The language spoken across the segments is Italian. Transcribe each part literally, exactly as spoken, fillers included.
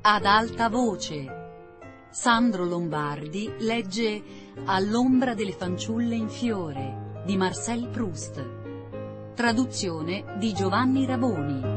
Ad alta voce. Sandro Lombardi legge All'ombra delle fanciulle in fiore di Marcel Proust. Traduzione di Giovanni Raboni.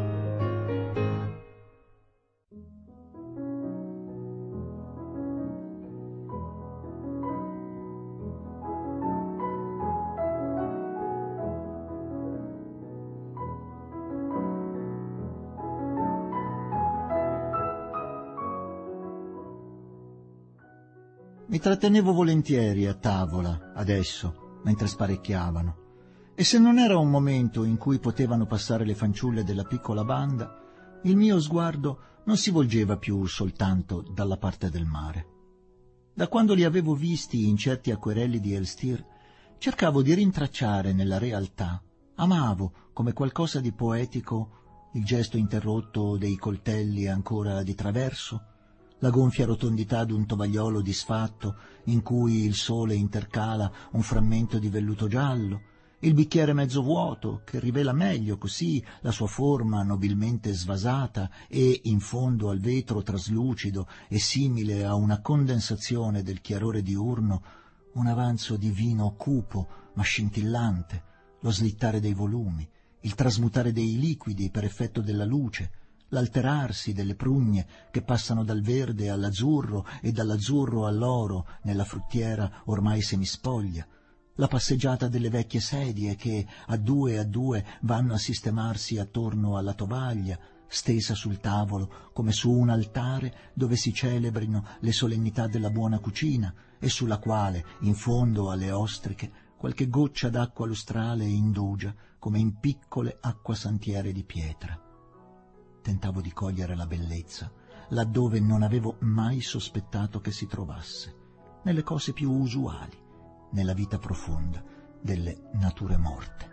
Mi trattenevo volentieri a tavola, adesso, mentre sparecchiavano, e se non era un momento in cui potevano passare le fanciulle della piccola banda, il mio sguardo non si volgeva più soltanto dalla parte del mare. Da quando li avevo visti in certi acquerelli di Elstir, cercavo di rintracciare nella realtà, amavo come qualcosa di poetico il gesto interrotto dei coltelli ancora di traverso, la gonfia rotondità d'un tovagliolo disfatto in cui il sole intercala un frammento di velluto giallo, il bicchiere mezzo vuoto che rivela meglio così la sua forma nobilmente svasata e, in fondo al vetro traslucido e simile a una condensazione del chiarore diurno, un avanzo di vino cupo ma scintillante, lo slittare dei volumi, il trasmutare dei liquidi per effetto della luce, l'alterarsi delle prugne che passano dal verde all'azzurro e dall'azzurro all'oro nella fruttiera ormai semispoglia, la passeggiata delle vecchie sedie che a due a due vanno a sistemarsi attorno alla tovaglia, stesa sul tavolo come su un altare dove si celebrino le solennità della buona cucina e sulla quale, in fondo alle ostriche, qualche goccia d'acqua lustrale indugia come in piccole acquasantiere di pietra. Tentavo di cogliere la bellezza laddove non avevo mai sospettato che si trovasse, nelle cose più usuali, nella vita profonda delle nature morte.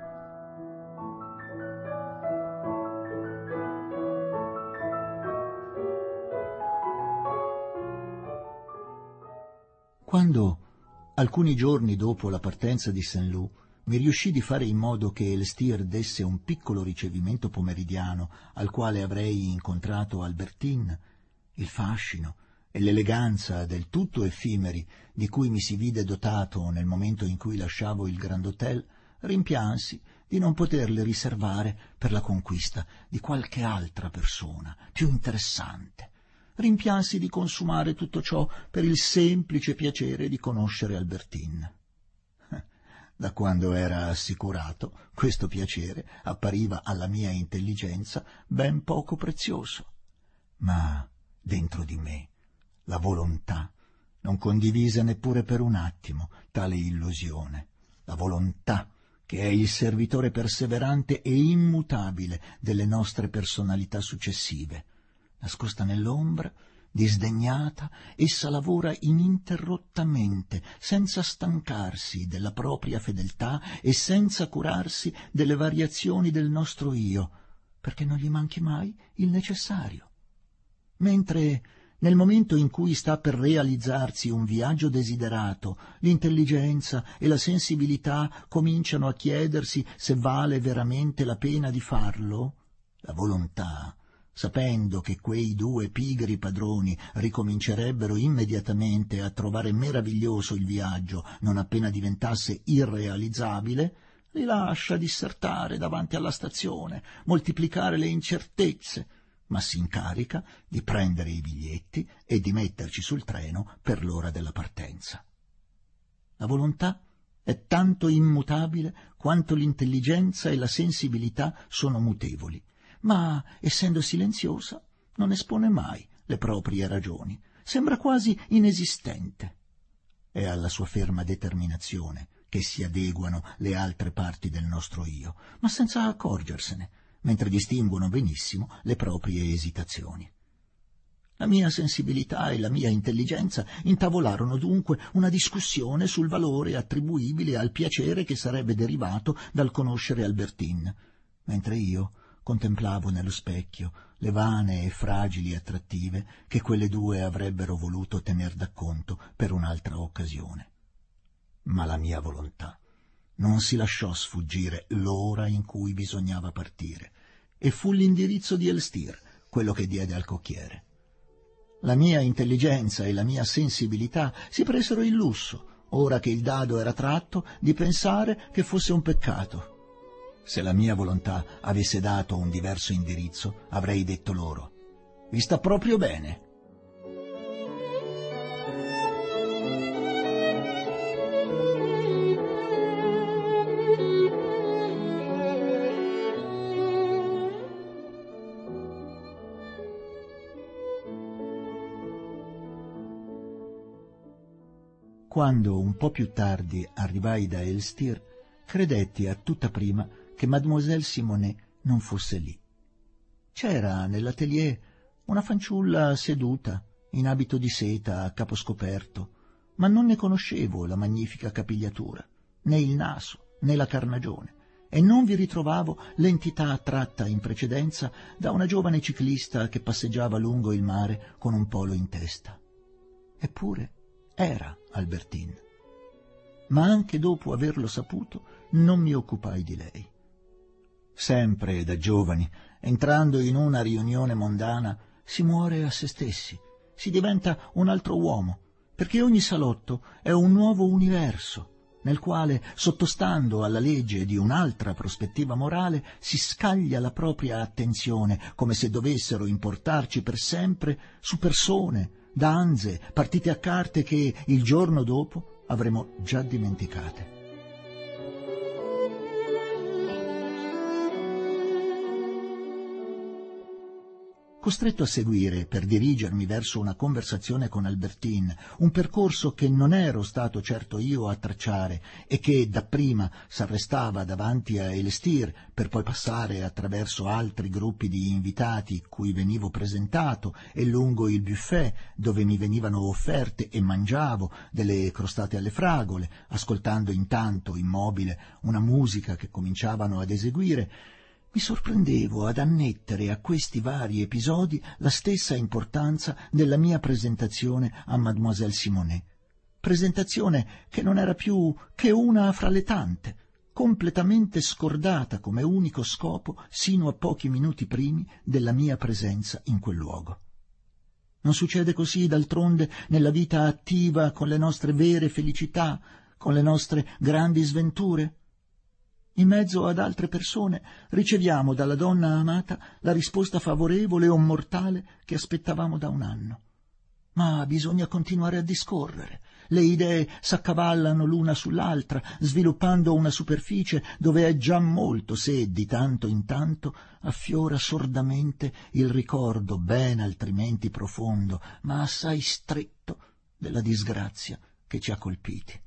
Quando, alcuni giorni dopo la partenza di Saint-Lô, mi riuscì di fare in modo che Elstir desse un piccolo ricevimento pomeridiano al quale avrei incontrato Albertine, il fascino e l'eleganza del tutto effimeri di cui mi si vide dotato nel momento in cui lasciavo il Grand Hôtel, rimpiansi di non poterle riservare per la conquista di qualche altra persona più interessante. Rimpiansi di consumare tutto ciò per il semplice piacere di conoscere Albertine. Da quando era assicurato, questo piacere appariva alla mia intelligenza ben poco prezioso. Ma dentro di me la volontà non condivise neppure per un attimo tale illusione. La volontà, che è il servitore perseverante e immutabile delle nostre personalità successive. Nascosta nell'ombra, disdegnata, essa lavora ininterrottamente, senza stancarsi della propria fedeltà e senza curarsi delle variazioni del nostro io, perché non gli manchi mai il necessario. Mentre nel momento in cui sta per realizzarsi un viaggio desiderato, l'intelligenza e la sensibilità cominciano a chiedersi se vale veramente la pena di farlo, la volontà, sapendo che quei due pigri padroni ricomincerebbero immediatamente a trovare meraviglioso il viaggio non appena diventasse irrealizzabile, li lascia dissertare davanti alla stazione, moltiplicare le incertezze, ma si incarica di prendere i biglietti e di metterci sul treno per l'ora della partenza. La volontà è tanto immutabile quanto l'intelligenza e la sensibilità sono mutevoli, ma, essendo silenziosa, non espone mai le proprie ragioni, sembra quasi inesistente. È alla sua ferma determinazione che si adeguano le altre parti del nostro io, ma senza accorgersene, mentre distinguono benissimo le proprie esitazioni. La mia sensibilità e la mia intelligenza intavolarono dunque una discussione sul valore attribuibile al piacere che sarebbe derivato dal conoscere Albertine, mentre io contemplavo nello specchio le vane e fragili attrattive che quelle due avrebbero voluto tener da conto per un'altra occasione. Ma la mia volontà non si lasciò sfuggire l'ora in cui bisognava partire, e fu l'indirizzo di Elstir quello che diede al cocchiere. La mia intelligenza e la mia sensibilità si presero il lusso, ora che il dado era tratto, di pensare che fosse un peccato. Se la mia volontà avesse dato un diverso indirizzo, avrei detto loro: «Vi sta proprio bene». Quando un po' più tardi arrivai da Elstir, credetti a tutta prima che Mademoiselle Simonet non fosse lì. C'era nell'atelier una fanciulla seduta, in abito di seta a capo scoperto, ma non ne conoscevo la magnifica capigliatura, né il naso, né la carnagione, e non vi ritrovavo l'entità attratta in precedenza da una giovane ciclista che passeggiava lungo il mare con un polo in testa. Eppure era Albertine. Ma anche dopo averlo saputo non mi occupai di lei. Sempre da giovani, entrando in una riunione mondana, si muore a se stessi, si diventa un altro uomo, perché ogni salotto è un nuovo universo, nel quale, sottostando alla legge di un'altra prospettiva morale, si scaglia la propria attenzione, come se dovessero importarci per sempre su persone, danze, partite a carte che il giorno dopo avremo già dimenticate. Costretto a seguire, per dirigermi verso una conversazione con Albertine, un percorso che non ero stato certo io a tracciare e che dapprima s'arrestava davanti a Elestir per poi passare attraverso altri gruppi di invitati cui venivo presentato e lungo il buffet dove mi venivano offerte e mangiavo delle crostate alle fragole, ascoltando intanto, immobile, una musica che cominciavano ad eseguire, mi sorprendevo ad annettere a questi vari episodi la stessa importanza della mia presentazione a Mademoiselle Simonet. Presentazione che non era più che una fra le tante, completamente scordata come unico scopo sino a pochi minuti primi della mia presenza in quel luogo. Non succede così, d'altronde, nella vita attiva con le nostre vere felicità, con le nostre grandi sventure? In mezzo ad altre persone riceviamo dalla donna amata la risposta favorevole o mortale che aspettavamo da un anno. Ma bisogna continuare a discorrere. Le idee s'accavallano l'una sull'altra, sviluppando una superficie dove è già molto se, di tanto in tanto, affiora sordamente il ricordo, ben altrimenti profondo, ma assai stretto, della disgrazia che ci ha colpiti.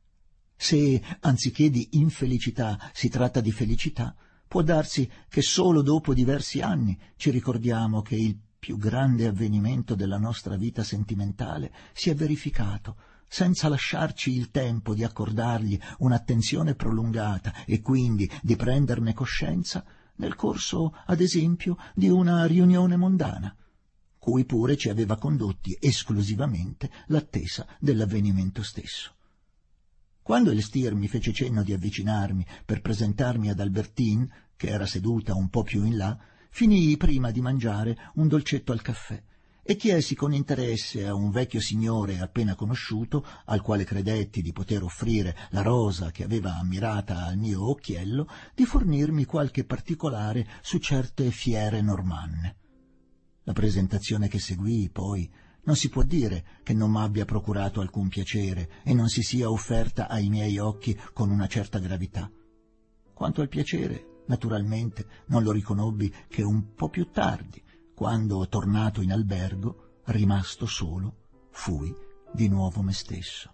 Se, anziché di infelicità, si tratta di felicità, può darsi che solo dopo diversi anni ci ricordiamo che il più grande avvenimento della nostra vita sentimentale si è verificato, senza lasciarci il tempo di accordargli un'attenzione prolungata e quindi di prenderne coscienza nel corso, ad esempio, di una riunione mondana, cui pure ci aveva condotti esclusivamente l'attesa dell'avvenimento stesso. Quando Elstir mi fece cenno di avvicinarmi per presentarmi ad Albertine, che era seduta un po' più in là, finii prima di mangiare un dolcetto al caffè e chiesi con interesse a un vecchio signore appena conosciuto, al quale credetti di poter offrire la rosa che aveva ammirata al mio occhiello, di fornirmi qualche particolare su certe fiere normanne. La presentazione che seguì, poi, non si può dire che non m'abbia procurato alcun piacere e non si sia offerta ai miei occhi con una certa gravità. Quanto al piacere, naturalmente, non lo riconobbi che un po' più tardi, quando, tornato in albergo, rimasto solo, fui di nuovo me stesso.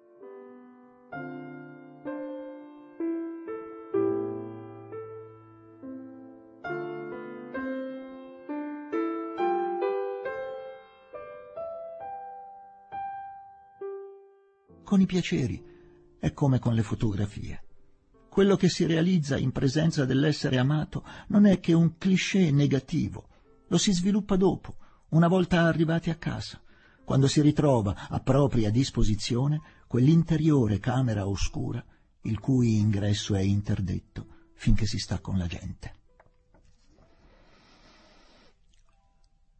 Con i piaceri è come con le fotografie. Quello che si realizza in presenza dell'essere amato non è che un cliché negativo, lo si sviluppa dopo, una volta arrivati a casa, quando si ritrova a propria disposizione quell'interiore camera oscura il cui ingresso è interdetto finché si sta con la gente.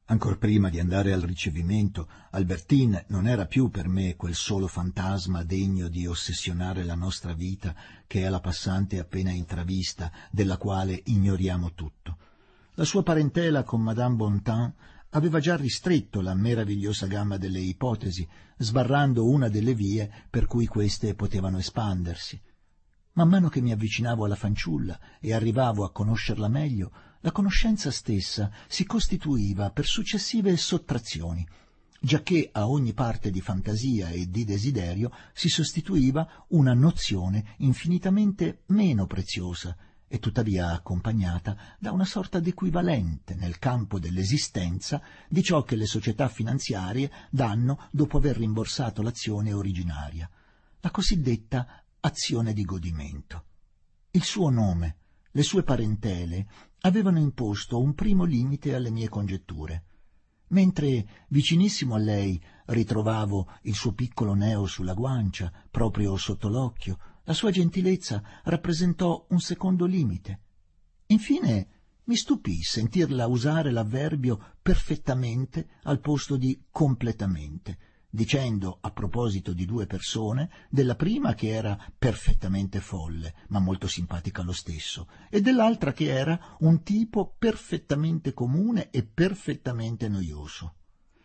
Ancor prima di andare al ricevimento, Albertine non era più per me quel solo fantasma degno di ossessionare la nostra vita, che è la passante appena intravista, della quale ignoriamo tutto. La sua parentela con Madame Bontemps aveva già ristretto la meravigliosa gamma delle ipotesi, sbarrando una delle vie per cui queste potevano espandersi. Man mano che mi avvicinavo alla fanciulla e arrivavo a conoscerla meglio, la conoscenza stessa si costituiva per successive sottrazioni, giacché a ogni parte di fantasia e di desiderio si sostituiva una nozione infinitamente meno preziosa e tuttavia accompagnata da una sorta d'equivalente nel campo dell'esistenza di ciò che le società finanziarie danno dopo aver rimborsato l'azione originaria, la cosiddetta azione di godimento. Il suo nome, le sue parentele avevano imposto un primo limite alle mie congetture. Mentre vicinissimo a lei ritrovavo il suo piccolo neo sulla guancia, proprio sotto l'occhio, la sua gentilezza rappresentò un secondo limite. Infine mi stupì sentirla usare l'avverbio perfettamente al posto di completamente, dicendo a proposito di due persone, della prima che era perfettamente folle, ma molto simpatica lo stesso, e dell'altra che era un tipo perfettamente comune e perfettamente noioso.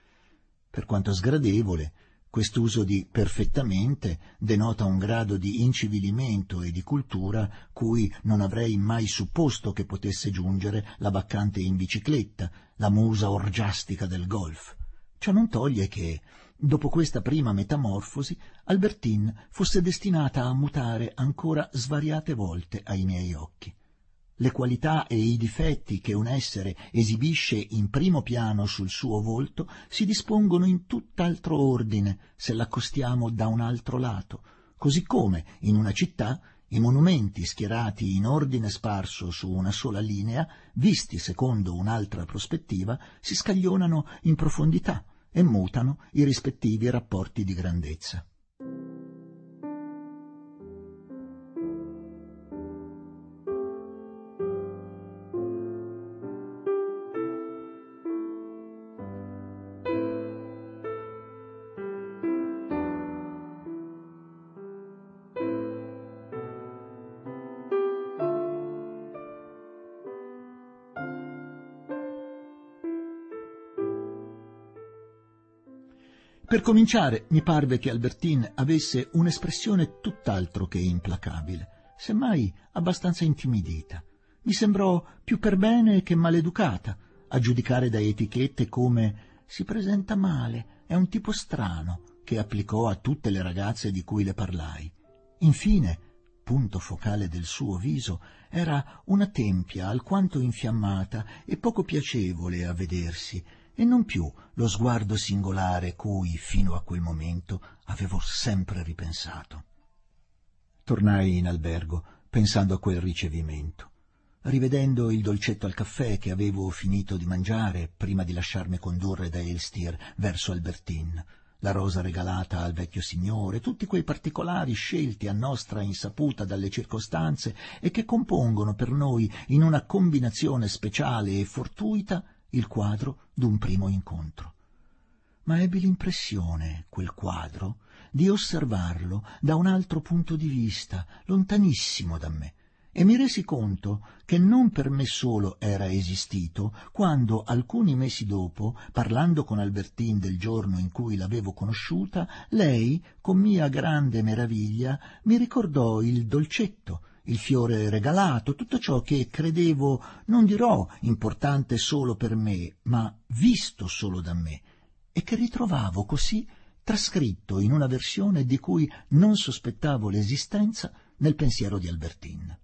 Per quanto sgradevole, quest'uso di perfettamente denota un grado di incivilimento e di cultura cui non avrei mai supposto che potesse giungere la baccante in bicicletta, la musa orgiastica del golf. Ciò non toglie che, dopo questa prima metamorfosi, Albertine fosse destinata a mutare ancora svariate volte ai miei occhi. Le qualità e i difetti che un essere esibisce in primo piano sul suo volto si dispongono in tutt'altro ordine se l'accostiamo da un altro lato, così come in una città i monumenti schierati in ordine sparso su una sola linea, visti secondo un'altra prospettiva, si scaglionano in profondità e mutano i rispettivi rapporti di grandezza. Per cominciare, mi parve che Albertine avesse un'espressione tutt'altro che implacabile, semmai abbastanza intimidita. Mi sembrò più per bene che maleducata, a giudicare da etichette come «si presenta male, è un tipo strano», che applicò a tutte le ragazze di cui le parlai. Infine, punto focale del suo viso, era una tempia alquanto infiammata e poco piacevole a vedersi, e non più lo sguardo singolare cui, fino a quel momento, avevo sempre ripensato. Tornai in albergo, pensando a quel ricevimento. Rivedendo il dolcetto al caffè che avevo finito di mangiare prima di lasciarmi condurre da Elstir verso Albertine, la rosa regalata al vecchio signore, tutti quei particolari scelti a nostra insaputa dalle circostanze e che compongono per noi in una combinazione speciale e fortuita il quadro d'un primo incontro. Ma ebbi l'impressione, quel quadro, di osservarlo da un altro punto di vista, lontanissimo da me, e mi resi conto che non per me solo era esistito quando, alcuni mesi dopo, parlando con Albertine del giorno in cui l'avevo conosciuta, lei, con mia grande meraviglia, mi ricordò il dolcetto, il fiore regalato, tutto ciò che credevo, non dirò importante solo per me, ma visto solo da me, e che ritrovavo così trascritto in una versione di cui non sospettavo l'esistenza nel pensiero di Albertine.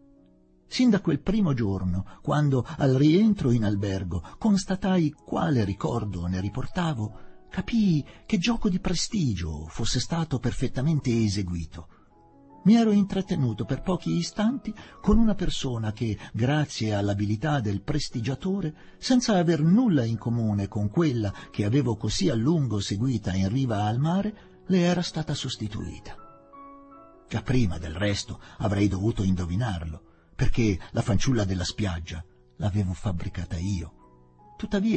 Sin da quel primo giorno, quando al rientro in albergo constatai quale ricordo ne riportavo, capii che gioco di prestigio fosse stato perfettamente eseguito. Mi ero intrattenuto per pochi istanti con una persona che, grazie all'abilità del prestigiatore, senza aver nulla in comune con quella che avevo così a lungo seguita in riva al mare, le era stata sostituita. Già prima, del resto, avrei dovuto indovinarlo, perché la fanciulla della spiaggia l'avevo fabbricata io. Tuttavia,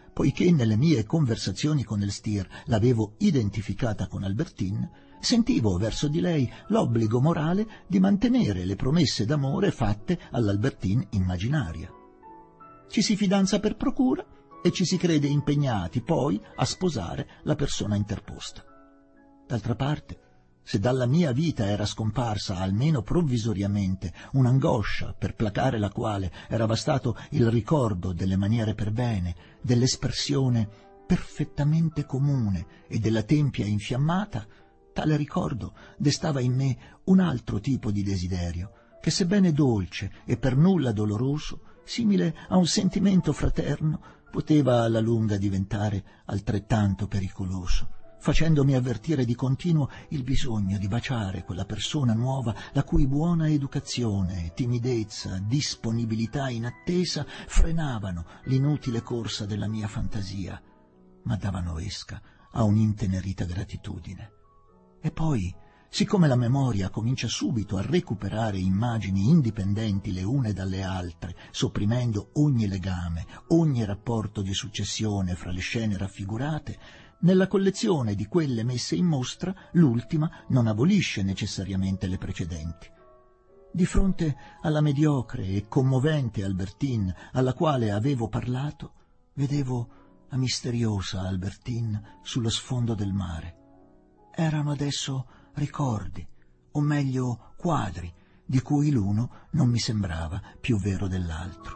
poiché nelle mie conversazioni con Elstir l'avevo identificata con Albertine, sentivo verso di lei l'obbligo morale di mantenere le promesse d'amore fatte all'Albertine immaginaria. Ci si fidanza per procura e ci si crede impegnati poi a sposare la persona interposta. D'altra parte, se dalla mia vita era scomparsa, almeno provvisoriamente, un'angoscia per placare la quale era bastato il ricordo delle maniere per bene, dell'espressione perfettamente comune e della tempia infiammata, tale ricordo destava in me un altro tipo di desiderio, che sebbene dolce e per nulla doloroso, simile a un sentimento fraterno, poteva alla lunga diventare altrettanto pericoloso, facendomi avvertire di continuo il bisogno di baciare quella persona nuova la cui buona educazione, timidezza, disponibilità inattesa frenavano l'inutile corsa della mia fantasia, ma davano esca a un'intenerita gratitudine. E poi, siccome la memoria comincia subito a recuperare immagini indipendenti le une dalle altre, sopprimendo ogni legame, ogni rapporto di successione fra le scene raffigurate, nella collezione di quelle messe in mostra, l'ultima non abolisce necessariamente le precedenti. Di fronte alla mediocre e commovente Albertine alla quale avevo parlato, vedevo la misteriosa Albertine sullo sfondo del mare. Erano adesso ricordi, o meglio quadri, di cui l'uno non mi sembrava più vero dell'altro.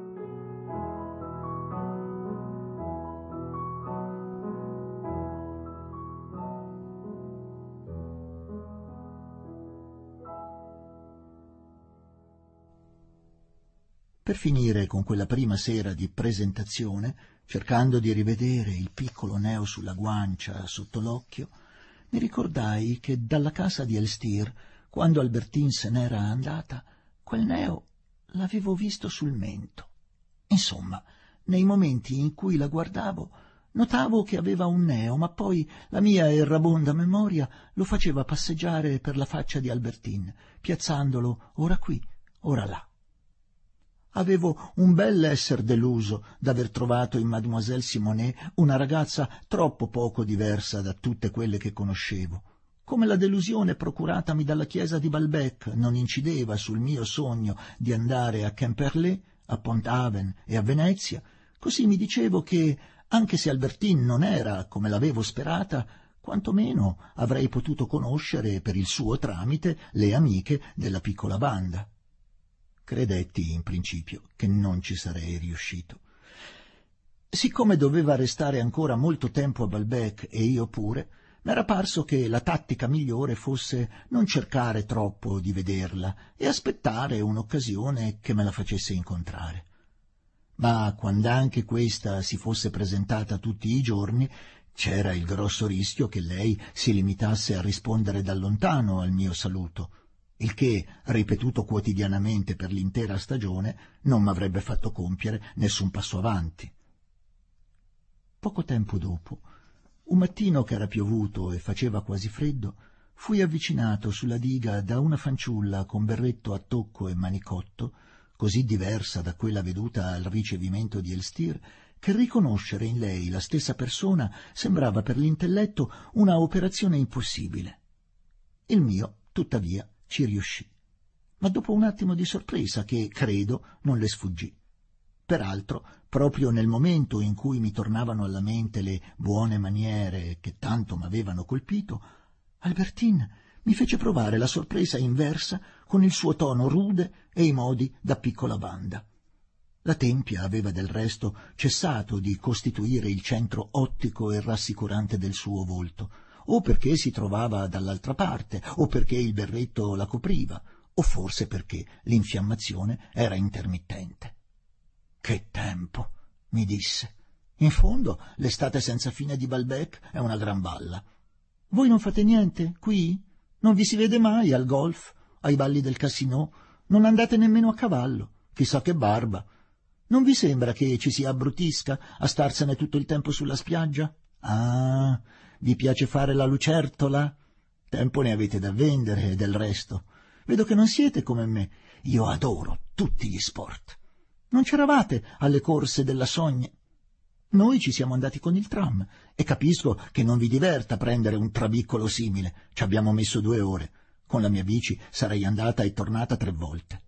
Per finire con quella prima sera di presentazione, cercando di rivedere il piccolo neo sulla guancia sotto l'occhio, mi ricordai che dalla casa di Elstir, quando Albertine se n'era andata, quel neo l'avevo visto sul mento. Insomma, nei momenti in cui la guardavo, notavo che aveva un neo, ma poi la mia errabonda memoria lo faceva passeggiare per la faccia di Albertine, piazzandolo ora qui, ora là. Avevo un bel esser deluso d'aver trovato in Mademoiselle Simonet una ragazza troppo poco diversa da tutte quelle che conoscevo. Come la delusione procuratami dalla chiesa di Balbec non incideva sul mio sogno di andare a Quimperlé, a Pont-Aven e a Venezia, così mi dicevo che, anche se Albertine non era come l'avevo sperata, quantomeno avrei potuto conoscere per il suo tramite le amiche della piccola banda. Credetti in principio che non ci sarei riuscito. Siccome doveva restare ancora molto tempo a Balbec e io pure, m'era parso che la tattica migliore fosse non cercare troppo di vederla e aspettare un'occasione che me la facesse incontrare. Ma quand'anche questa si fosse presentata tutti i giorni, c'era il grosso rischio che lei si limitasse a rispondere da lontano al mio saluto, il che, ripetuto quotidianamente per l'intera stagione, non m'avrebbe fatto compiere nessun passo avanti. Poco tempo dopo, un mattino che era piovuto e faceva quasi freddo, fui avvicinato sulla diga da una fanciulla con berretto a tocco e manicotto, così diversa da quella veduta al ricevimento di Elstir, che riconoscere in lei la stessa persona sembrava per l'intelletto una operazione impossibile. Il mio, tuttavia, ci riuscì, ma dopo un attimo di sorpresa che, credo, non le sfuggì. Peraltro, proprio nel momento in cui mi tornavano alla mente le buone maniere che tanto m'avevano colpito, Albertine mi fece provare la sorpresa inversa con il suo tono rude e i modi da piccola banda. La tempia aveva del resto cessato di costituire il centro ottico e rassicurante del suo volto, o perché si trovava dall'altra parte, o perché il berretto la copriva, o forse perché l'infiammazione era intermittente. «Che tempo!» mi disse. «In fondo, l'estate senza fine di Balbec è una gran balla. Voi non fate niente, qui? Non vi si vede mai al golf, ai balli del Casino? Non andate nemmeno a cavallo? Chissà che barba! Non vi sembra che ci si abbrutisca a starsene tutto il tempo sulla spiaggia? Ah, vi piace fare la lucertola? Tempo ne avete da vendere e del resto. Vedo che non siete come me. Io adoro tutti gli sport. Non c'eravate alle corse della Sogne?» Noi ci siamo andati con il tram e capisco che non vi diverta prendere un trabiccolo simile. Ci abbiamo messo due ore. Con la mia bici sarei andata e tornata tre volte.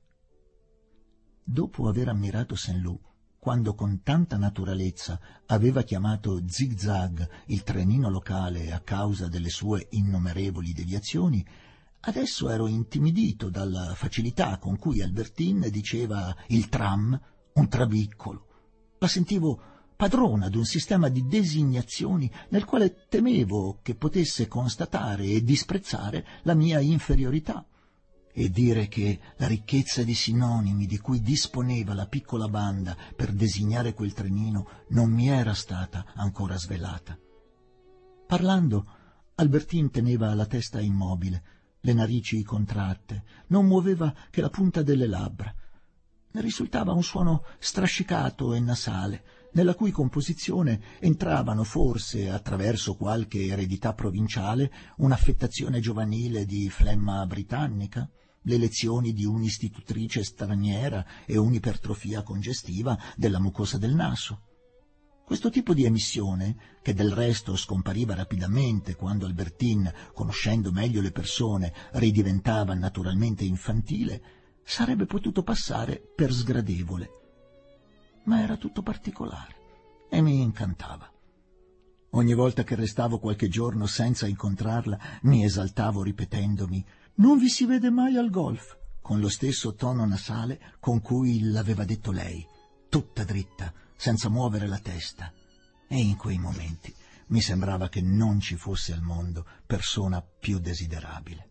Dopo aver ammirato Saint-Loup, quando con tanta naturalezza aveva chiamato zig-zag il trenino locale a causa delle sue innumerevoli deviazioni, adesso ero intimidito dalla facilità con cui Albertine diceva il tram, un trabiccolo. La sentivo padrona d'un sistema di designazioni nel quale temevo che potesse constatare e disprezzare la mia inferiorità, e dire che la ricchezza di sinonimi di cui disponeva la piccola banda per designare quel trenino non mi era stata ancora svelata. Parlando, Albertine teneva la testa immobile, le narici contratte, non muoveva che la punta delle labbra. Ne risultava un suono strascicato e nasale, nella cui composizione entravano forse, attraverso qualche eredità provinciale, un'affettazione giovanile di flemma britannica, le lezioni di un'istitutrice straniera e un'ipertrofia congestiva della mucosa del naso. Questo tipo di emissione, che del resto scompariva rapidamente quando Albertine, conoscendo meglio le persone, ridiventava naturalmente infantile, sarebbe potuto passare per sgradevole. Ma era tutto particolare e mi incantava. Ogni volta che restavo qualche giorno senza incontrarla, mi esaltavo ripetendomi «Non vi si vede mai al golf», con lo stesso tono nasale con cui l'aveva detto lei, tutta dritta, senza muovere la testa. E in quei momenti mi sembrava che non ci fosse al mondo persona più desiderabile.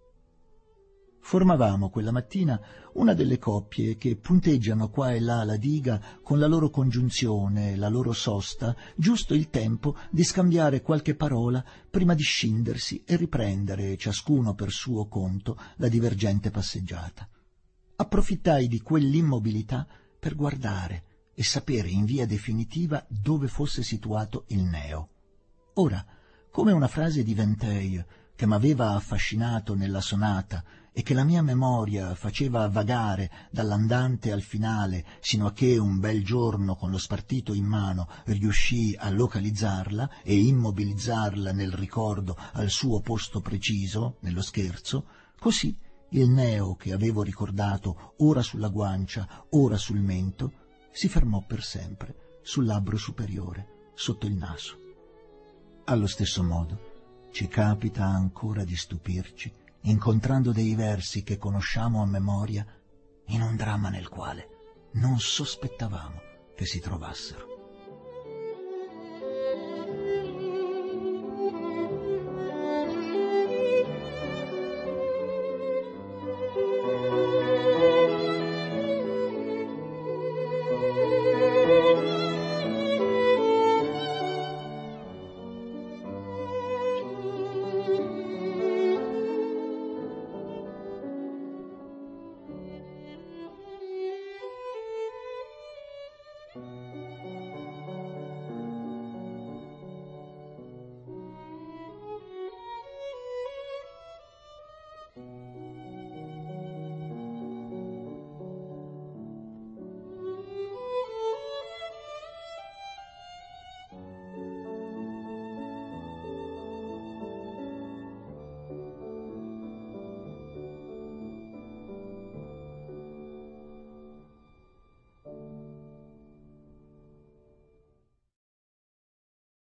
Formavamo quella mattina una delle coppie che punteggiano qua e là la diga con la loro congiunzione, la loro sosta, giusto il tempo di scambiare qualche parola prima di scindersi e riprendere, ciascuno per suo conto, la divergente passeggiata. Approfittai di quell'immobilità per guardare e sapere in via definitiva dove fosse situato il neo. Ora, come una frase di Vinteuil che m'aveva affascinato nella sonata e che la mia memoria faceva vagare dall'andante al finale sino a che un bel giorno con lo spartito in mano riuscii a localizzarla e immobilizzarla nel ricordo al suo posto preciso, nello scherzo, così il neo che avevo ricordato ora sulla guancia, ora sul mento, si fermò per sempre sul labbro superiore, sotto il naso. Allo stesso modo ci capita ancora di stupirci incontrando dei versi che conosciamo a memoria in un dramma nel quale non sospettavamo che si trovassero.